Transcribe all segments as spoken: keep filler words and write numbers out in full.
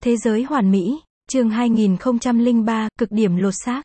Thế giới hoàn mỹ, chương hai nghìn không trăm lẻ ba, cực điểm lột xác.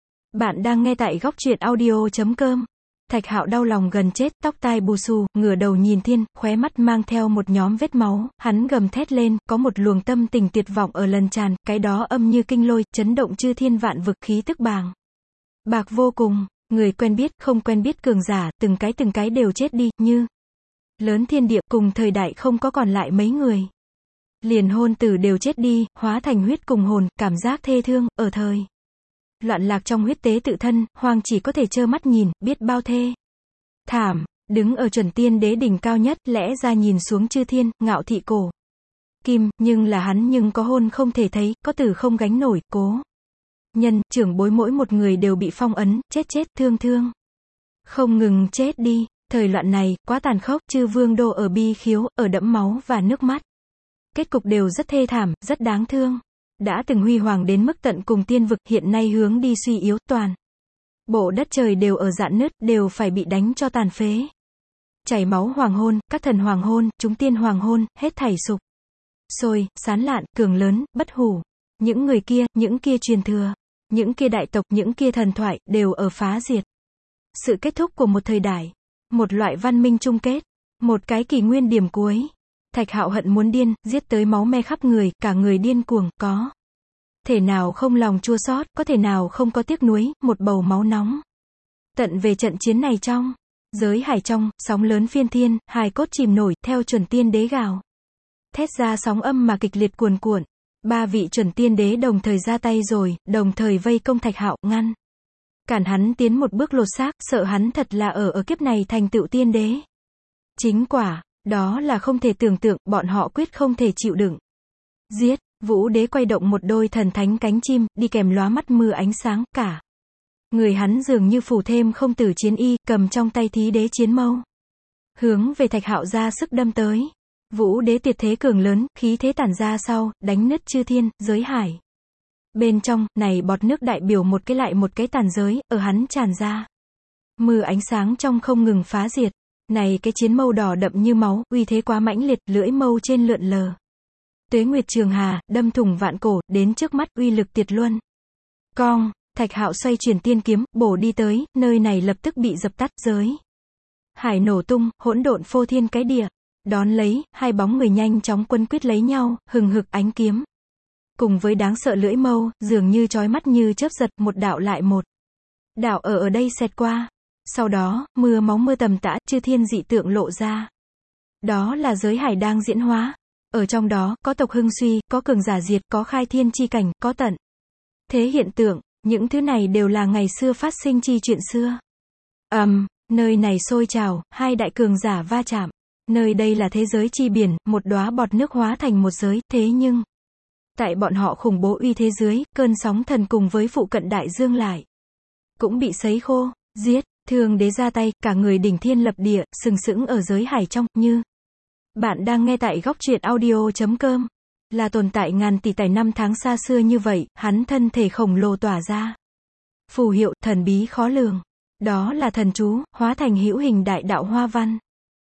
Bạn đang nghe tại góc truyện audio chấm com. Thạch Hạo đau lòng gần chết, tóc tai bù xù, ngửa đầu nhìn thiên, khóe mắt mang theo một nhóm vết máu, hắn gầm thét lên, có một luồng tâm tình tuyệt vọng ở lần tràn, cái đó âm như kinh lôi, chấn động chư thiên vạn vực, khí tức bàng bạc vô cùng, người quen biết, không quen biết cường giả, từng cái từng cái đều chết đi, như lớn thiên địa, cùng thời đại không có còn lại mấy người. Liền hôn tử đều chết đi, hóa thành huyết cùng hồn, cảm giác thê thương, ở thời loạn lạc trong huyết tế tự thân, Hoàng chỉ có thể trơ mắt nhìn, biết bao thê thảm, đứng ở chuẩn tiên đế đỉnh cao nhất, lẽ ra nhìn xuống chư thiên, ngạo thị cổ kim, nhưng là hắn nhưng có hôn không thể thấy, có tử không gánh nổi, cố nhân, trưởng bối mỗi một người đều bị phong ấn, chết chết, thương thương, không ngừng chết đi. Thời loạn này, quá tàn khốc, chư vương đô ở bi khiếu, ở đẫm máu và nước mắt. Kết cục đều rất thê thảm, rất đáng thương. Đã từng huy hoàng đến mức tận cùng tiên vực, hiện nay hướng đi suy yếu, toàn bộ đất trời đều ở rạn nứt, đều phải bị đánh cho tàn phế. Chảy máu hoàng hôn, các thần hoàng hôn, chúng tiên hoàng hôn, hết thảy sụp sôi, sán lạn, cường lớn, bất hủ. Những người kia, những kia truyền thừa, những kia đại tộc, những kia thần thoại, đều ở phá diệt. Sự kết thúc của một thời đại. Một loại văn minh chung kết. Một cái kỷ nguyên điểm cuối. Thạch Hạo hận muốn điên, giết tới máu me khắp người, cả người điên cuồng, có thể nào không lòng chua xót, có thể nào không có tiếc nuối, một bầu máu nóng. Tận về trận chiến này trong giới hải trong, sóng lớn phiên thiên, hài cốt chìm nổi, theo chuẩn tiên đế gào thét ra sóng âm mà kịch liệt cuồn cuộn. Ba vị chuẩn tiên đế đồng thời ra tay rồi, đồng thời vây công Thạch Hạo, ngăn cản hắn tiến một bước lột xác, sợ hắn thật là ở ở kiếp này thành tựu tiên đế. Chính quả, đó là không thể tưởng tượng, bọn họ quyết không thể chịu đựng. Giết, Vũ đế quay động một đôi thần thánh cánh chim, đi kèm lóa mắt mưa ánh sáng, cả người hắn dường như phủ thêm không tử chiến y, cầm trong tay thí đế chiến mâu, hướng về Thạch Hạo ra sức đâm tới. Vũ đế tuyệt thế cường lớn, khí thế tản ra sau, đánh nứt chư thiên, giới hải. Bên trong, này bọt nước đại biểu một cái lại một cái tàn giới, ở hắn tràn ra. Mưa ánh sáng trong không ngừng phá diệt. Này cái chiến mâu đỏ đậm như máu, uy thế quá mãnh liệt, lưỡi mâu trên lượn lờ. Tuế nguyệt trường hà, đâm thủng vạn cổ, đến trước mắt, uy lực tuyệt luân. Cong, Thạch Hạo xoay chuyển tiên kiếm, bổ đi tới, nơi này lập tức bị dập tắt, giới hải nổ tung, hỗn độn phô thiên cái địa. Đón lấy, hai bóng người nhanh chóng quân quyết lấy nhau, hừng hực ánh kiếm. Cùng với đáng sợ lưỡi mâu, dường như chói mắt như chớp giật, một đạo lại một đạo ở ở đây xẹt qua. Sau đó, mưa máu mưa tầm tã, chư thiên dị tượng lộ ra. Đó là giới hải đang diễn hóa. Ở trong đó, có tộc hưng suy, có cường giả diệt, có khai thiên chi cảnh, có tận thế hiện tượng. Những thứ này đều là ngày xưa phát sinh chi chuyện xưa. Ầm, um, nơi này sôi trào, hai đại cường giả va chạm. Nơi đây là thế giới chi biển, một đóa bọt nước hóa thành một giới, thế nhưng tại bọn họ khủng bố uy thế dưới, cơn sóng thần cùng với phụ cận đại dương lại cũng bị sấy khô. Giết, Thương đế ra tay, cả người đỉnh thiên lập địa, sừng sững ở giới hải trong, như bạn đang nghe tại góc truyện audio chấm com. Là tồn tại ngàn tỷ tài năm tháng xa xưa như vậy, hắn thân thể khổng lồ tỏa ra phù hiệu, thần bí khó lường. Đó là thần chú, hóa thành hữu hình đại đạo hoa văn.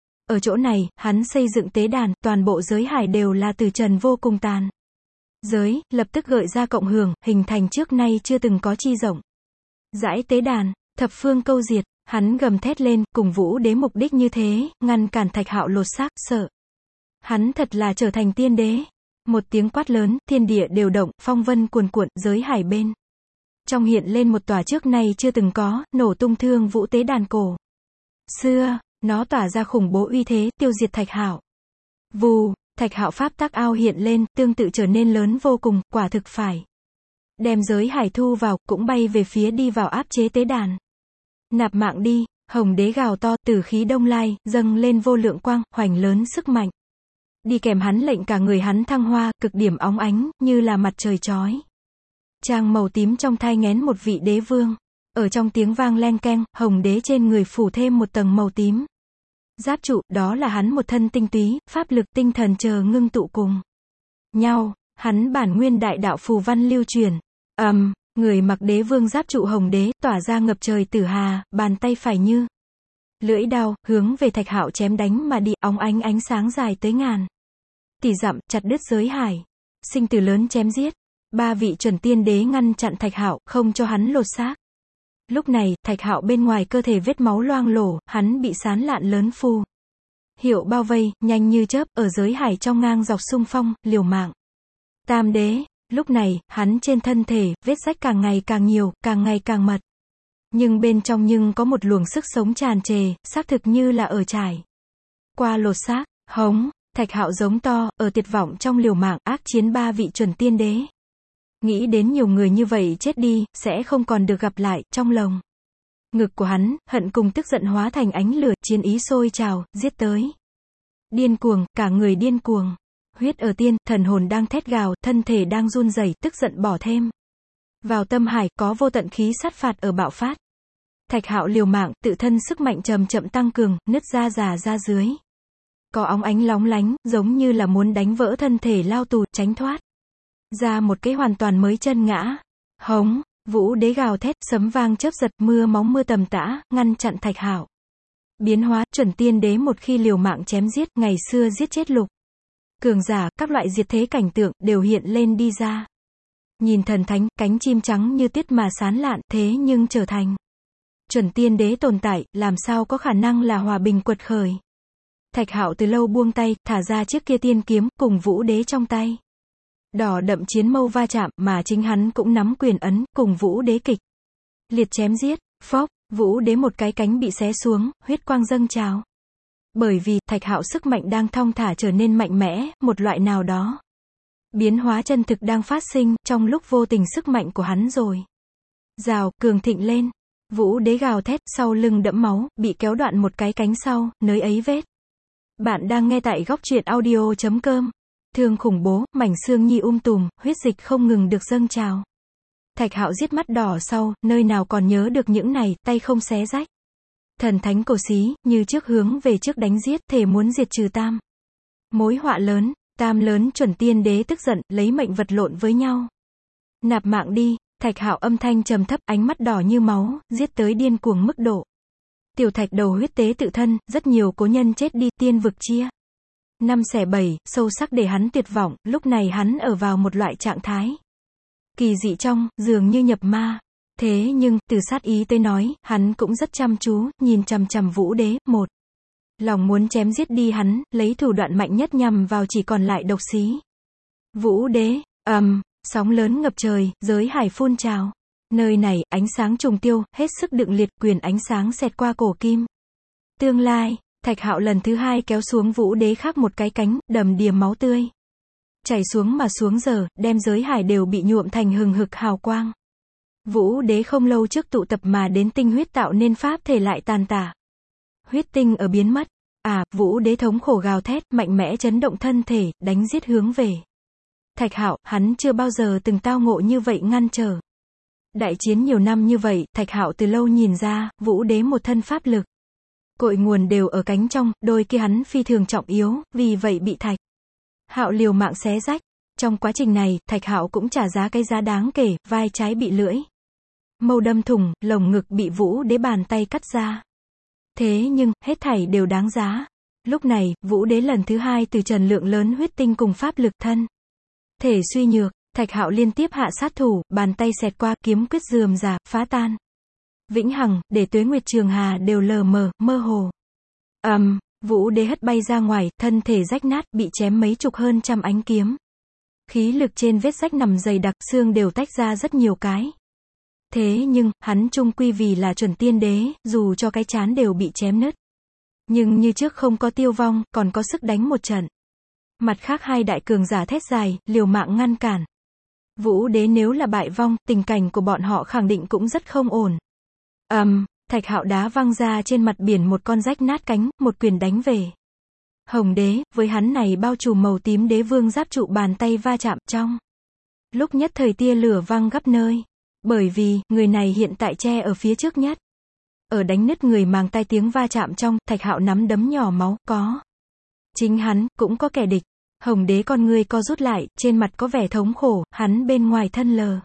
Ở chỗ này, hắn xây dựng tế đàn, toàn bộ giới hải đều là từ trần vô cùng tàn giới, lập tức gợi ra cộng hưởng, hình thành trước nay chưa từng có chi rộng rãi tế đàn, thập phương câu diệt. Hắn gầm thét lên, cùng Vũ đế mục đích như thế, ngăn cản Thạch Hạo lột xác, sợ hắn thật là trở thành tiên đế. Một tiếng quát lớn, thiên địa đều động, phong vân cuồn cuộn, giới hải bên trong hiện lên một tòa trước nay chưa từng có, nổ tung Thương Vũ tế đàn cổ xưa. Nó tỏa ra khủng bố uy thế, tiêu diệt Thạch Hạo. Vù, Thạch Hạo pháp tác ao hiện lên, tương tự trở nên lớn vô cùng, quả thực phải đem giới hải thu vào, cũng bay về phía đi vào áp chế tế đàn. Nạp mạng đi, Hồng đế gào to, tử khí đông lai, dâng lên vô lượng quang, hoành lớn sức mạnh. Đi kèm hắn lệnh cả người hắn thăng hoa, cực điểm óng ánh, như là mặt trời chói chang màu tím trong thai nghén một vị đế vương. Ở trong tiếng vang len keng, Hồng đế trên người phủ thêm một tầng màu tím giáp trụ, đó là hắn một thân tinh túy, pháp lực, tinh thần chờ ngưng tụ cùng nhau, hắn bản nguyên đại đạo phù văn lưu truyền. Ầm, um, người mặc đế vương giáp trụ Hồng đế, tỏa ra ngập trời tử hà, bàn tay phải như lưỡi đao, hướng về Thạch Hạo chém đánh mà đi, óng ánh ánh sáng dài tới ngàn tỷ dặm, chặt đứt giới hải. sinh tử lớn chém giết. Ba vị chuẩn tiên đế ngăn chặn Thạch Hạo, không cho hắn lột xác. Lúc này, Thạch Hạo bên ngoài cơ thể vết máu loang lổ, hắn bị sán lạn lớn phù hiệu bao vây, nhanh như chớp, ở giới hải trong ngang dọc xung phong, liều mạng. Tam đế, lúc này, hắn trên thân thể, vết rách càng ngày càng nhiều, càng ngày càng mật. Nhưng bên trong nhưng có một luồng sức sống tràn trề, xác thực như là ở trải qua lột xác. Hống, Thạch Hạo giống to, ở tuyệt vọng trong liều mạng, ác chiến ba vị chuẩn tiên đế. Nghĩ đến nhiều người như vậy chết đi, sẽ không còn được gặp lại, trong lồng ngực của hắn, hận cùng tức giận hóa thành ánh lửa, chiến ý sôi trào, giết tới. Điên cuồng, cả người điên cuồng. Huyết ở tiên, thần hồn đang thét gào, thân thể đang run rẩy, tức giận bỏ thêm vào tâm hải, có vô tận khí sát phạt ở bạo phát. Thạch Hạo liều mạng, tự thân sức mạnh chậm chậm tăng cường, nứt ra già ra dưới. Có óng ánh lóng lánh, giống như là muốn đánh vỡ thân thể lao tù, tránh thoát ra một cái hoàn toàn mới chân ngã. Hống, Vũ đế gào thét, sấm vang chớp giật, mưa máu mưa tầm tã, ngăn chặn Thạch Hạo. Biến hóa, chuẩn tiên đế một khi liều mạng chém giết, ngày xưa giết chết lục cường giả, các loại diệt thế cảnh tượng, đều hiện lên đi ra. Nhìn thần thánh, cánh chim trắng như tuyết mà sán lạn, thế nhưng trở thành chuẩn tiên đế tồn tại, làm sao có khả năng là hòa bình quật khởi. Thạch Hạo từ lâu buông tay, thả ra chiếc kia tiên kiếm, cùng Vũ đế trong tay. Đỏ đậm chiến mâu va chạm, mà chính hắn cũng nắm quyền ấn, cùng Vũ đế kịch liệt chém giết. Phốc, Vũ đế một cái cánh bị xé xuống, huyết quang dâng trào. Bởi vì, Thạch Hạo sức mạnh đang thong thả trở nên mạnh mẽ, một loại nào đó biến hóa chân thực đang phát sinh, trong lúc vô tình sức mạnh của hắn rồi rào, cường thịnh lên. Vũ đế gào thét, sau lưng đẫm máu, bị kéo đoạn một cái cánh sau, nơi ấy vết. Bạn đang nghe tại góc truyện audio chấm com. Thương khủng bố, mảnh xương nhi um tùm, huyết dịch không ngừng được dâng trào. Thạch Hạo giết mắt đỏ sau, nơi nào còn nhớ được những này, tay không xé rách. Thần thánh cổ xí, như trước hướng về trước đánh giết, thể muốn diệt trừ tam mối họa lớn. Tam lớn chuẩn tiên đế tức giận, lấy mệnh vật lộn với nhau. Nạp mạng đi. Thạch Hạo âm thanh trầm thấp, ánh mắt đỏ như máu, giết tới điên cuồng mức độ. Tiểu Thạch đầu huyết tế tự thân, rất nhiều cố nhân chết đi, tiên vực chia năm xẻ bảy, sâu sắc để hắn tuyệt vọng, lúc này hắn ở vào một loại trạng thái kỳ dị trong, dường như nhập ma. Thế nhưng, từ sát ý tới nói, hắn cũng rất chăm chú, nhìn chằm chằm Vũ đế, một lòng muốn chém giết đi hắn, lấy thủ đoạn mạnh nhất nhằm vào chỉ còn lại độc xí. Vũ đế, ầm, um, sóng lớn ngập trời, giới hải phun trào. Nơi này, ánh sáng trùng tiêu, hết sức đựng liệt, quyền ánh sáng xẹt qua cổ kim. Tương lai, Thạch Hạo lần thứ hai kéo xuống Vũ đế khác một cái cánh, đầm đìa máu tươi chảy xuống mà xuống giờ, đem giới hải đều bị nhuộm thành hừng hực hào quang. Vũ đế không lâu trước tụ tập mà đến tinh huyết tạo nên pháp thể lại tàn tả. Huyết tinh ở biến mất. À, Vũ đế thống khổ gào thét, mạnh mẽ chấn động thân thể, đánh giết hướng về Thạch Hạo, hắn chưa bao giờ từng tao ngộ như vậy ngăn trở. Đại chiến nhiều năm như vậy, Thạch Hạo từ lâu nhìn ra, Vũ đế một thân pháp lực cội nguồn đều ở cánh trong, đôi kia hắn phi thường trọng yếu, vì vậy bị Thạch Hạo liều mạng xé rách. Trong quá trình này, Thạch Hạo cũng trả giá cái giá đáng kể, vai trái bị lưỡi mâu đâm thủng, lồng ngực bị Vũ đế bàn tay cắt ra. Thế nhưng, hết thảy đều đáng giá. Lúc này, Vũ đế lần thứ hai từ trần lượng lớn huyết tinh cùng pháp lực thân thể suy nhược, Thạch Hạo liên tiếp hạ sát thủ, bàn tay xẹt qua, kiếm quyết rườm rà, phá tan vĩnh hằng, để Tuế Nguyệt Trường Hà đều lờ mờ, mơ hồ. Ầm, um, Vũ đế hất bay ra ngoài, thân thể rách nát, bị chém mấy chục hơn trăm ánh kiếm. Khí lực trên vết rách nằm dày đặc, xương đều tách ra rất nhiều cái. Thế nhưng, hắn chung quy vì là chuẩn tiên đế, dù cho cái trán đều bị chém nứt. Nhưng như trước không có tiêu vong, còn có sức đánh một trận. Mặt khác hai đại cường giả thét dài, liều mạng ngăn cản. Vũ đế nếu là bại vong, tình cảnh của bọn họ khẳng định cũng rất không ổn. Ầm, um, Thạch Hạo đá văng ra trên mặt biển một con rách nát cánh, một quyền đánh về Hồng đế, với hắn này bao trùm màu tím đế vương giáp trụ bàn tay va chạm trong. Lúc nhất thời tia lửa văng gấp nơi. Bởi vì, người này hiện tại che ở phía trước nhất. Ở đánh nứt người màng tai tiếng va chạm trong, Thạch Hạo nắm đấm nhỏ máu, có. Chính hắn, cũng có kẻ địch. Hồng đế con người co rút lại, trên mặt có vẻ thống khổ, hắn bên ngoài thân lờ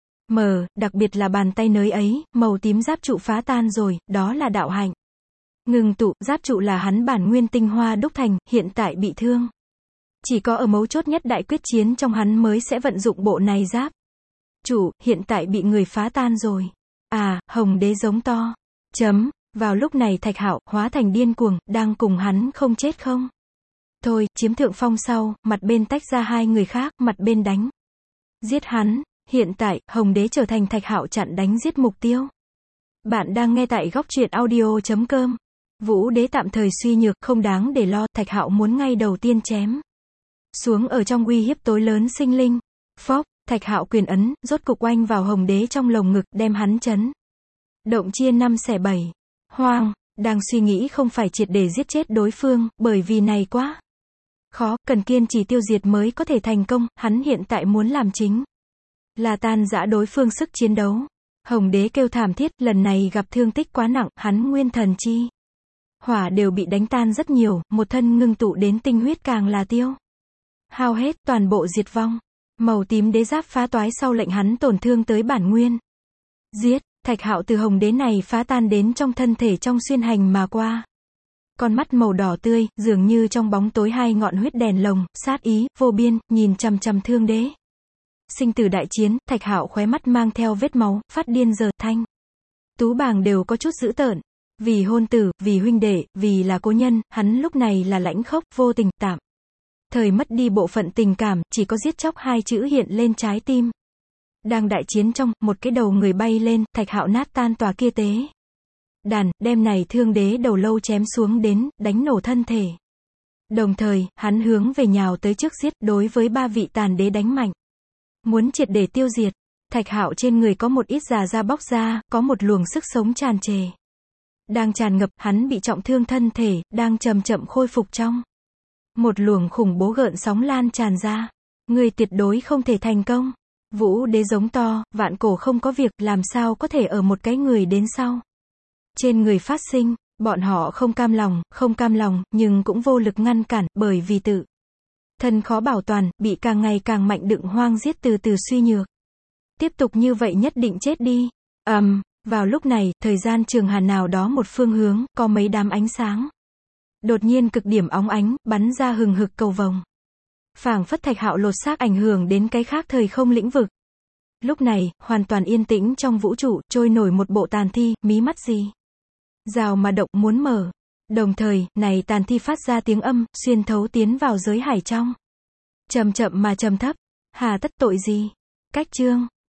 mờ, đặc biệt là bàn tay nới ấy, màu tím giáp trụ phá tan rồi, đó là đạo hạnh ngừng tụ, giáp trụ là hắn bản nguyên tinh hoa đúc thành, hiện tại bị thương. Chỉ có ở mấu chốt nhất đại quyết chiến trong hắn mới sẽ vận dụng bộ này giáp. Chủ, hiện tại bị người phá tan rồi. À, Hồng Đế giống to. Chấm. Vào lúc này Thạch Hạo, hóa thành điên cuồng, đang cùng hắn không chết không? Thôi, chiếm thượng phong sau, mặt bên tách ra hai người khác, mặt bên đánh. Giết hắn. Hiện tại, Hồng Đế trở thành Thạch Hạo chặn đánh giết mục tiêu. Bạn đang nghe tại góc truyện audio chấm com. Vũ Đế tạm thời suy nhược, không đáng để lo, Thạch Hạo muốn ngay đầu tiên chém xuống ở trong uy hiếp tối lớn sinh linh. Phốc, Thạch Hạo quyền ấn, rốt cục oanh vào Hồng Đế trong lồng ngực, đem hắn chấn động chia năm xẻ bảy. Hoang, đang suy nghĩ không phải triệt để giết chết đối phương, bởi vì này quá khó, cần kiên trì tiêu diệt mới có thể thành công, hắn hiện tại muốn làm chính là tan rã đối phương sức chiến đấu. Hồng Đế kêu thảm thiết, lần này gặp thương tích quá nặng, hắn nguyên thần chi hỏa đều bị đánh tan rất nhiều, một thân ngưng tụ đến tinh huyết càng là tiêu hao hết, toàn bộ diệt vong. Màu tím đế giáp phá toái sau lệnh hắn tổn thương tới bản nguyên. Giết, Thạch Hạo từ Hồng Đế này phá tan đến trong thân thể trong xuyên hành mà qua. Con mắt màu đỏ tươi, dường như trong bóng tối hai ngọn huyết đèn lồng, sát ý, vô biên, nhìn chằm chằm Thương Đế. Sinh tử đại chiến, Thạch Hạo khóe mắt mang theo vết máu, phát điên giờ, thanh tú bàng đều có chút dữ tợn. Vì hôn tử, vì huynh đệ, vì là cố nhân, hắn lúc này là lãnh khốc, vô tình, tạm thời mất đi bộ phận tình cảm, chỉ có giết chóc hai chữ hiện lên trái tim. Đang đại chiến trong, một cái đầu người bay lên, Thạch Hạo nát tan tòa kia tế đàn, đem này Thương Đế đầu lâu chém xuống đến, đánh nổ thân thể. Đồng thời, hắn hướng về nhào tới trước giết, đối với ba vị tàn đế đánh mạnh. Muốn triệt để tiêu diệt. Thạch Hạo trên người có một ít già da bóc ra, có một luồng sức sống tràn trề đang tràn ngập, hắn bị trọng thương thân thể, đang chậm chậm khôi phục trong. Một luồng khủng bố gợn sóng lan tràn ra. Người tuyệt đối không thể thành công. Vũ Đế giống to, vạn cổ không có việc, làm sao có thể ở một cái người đến sau. Trên người phát sinh, bọn họ không cam lòng, không cam lòng, nhưng cũng vô lực ngăn cản, bởi vì tự thân khó bảo toàn, bị càng ngày càng mạnh đựng hoang giết từ từ suy nhược. Tiếp tục như vậy nhất định chết đi. ầm, um, vào lúc này, thời gian trường hà nào đó một phương hướng, có mấy đám ánh sáng. Đột nhiên cực điểm óng ánh, bắn ra hừng hực cầu vồng. Phảng phất Thạch Hạo lột xác ảnh hưởng đến cái khác thời không lĩnh vực. Lúc này, hoàn toàn yên tĩnh trong vũ trụ, trôi nổi một bộ tàn thi, mí mắt gì rào mà động muốn mở. Đồng thời, này tàn thi phát ra tiếng âm, xuyên thấu tiến vào giới hải trong. Chậm chậm mà trầm thấp. Hà tất tội gì? Cách chương.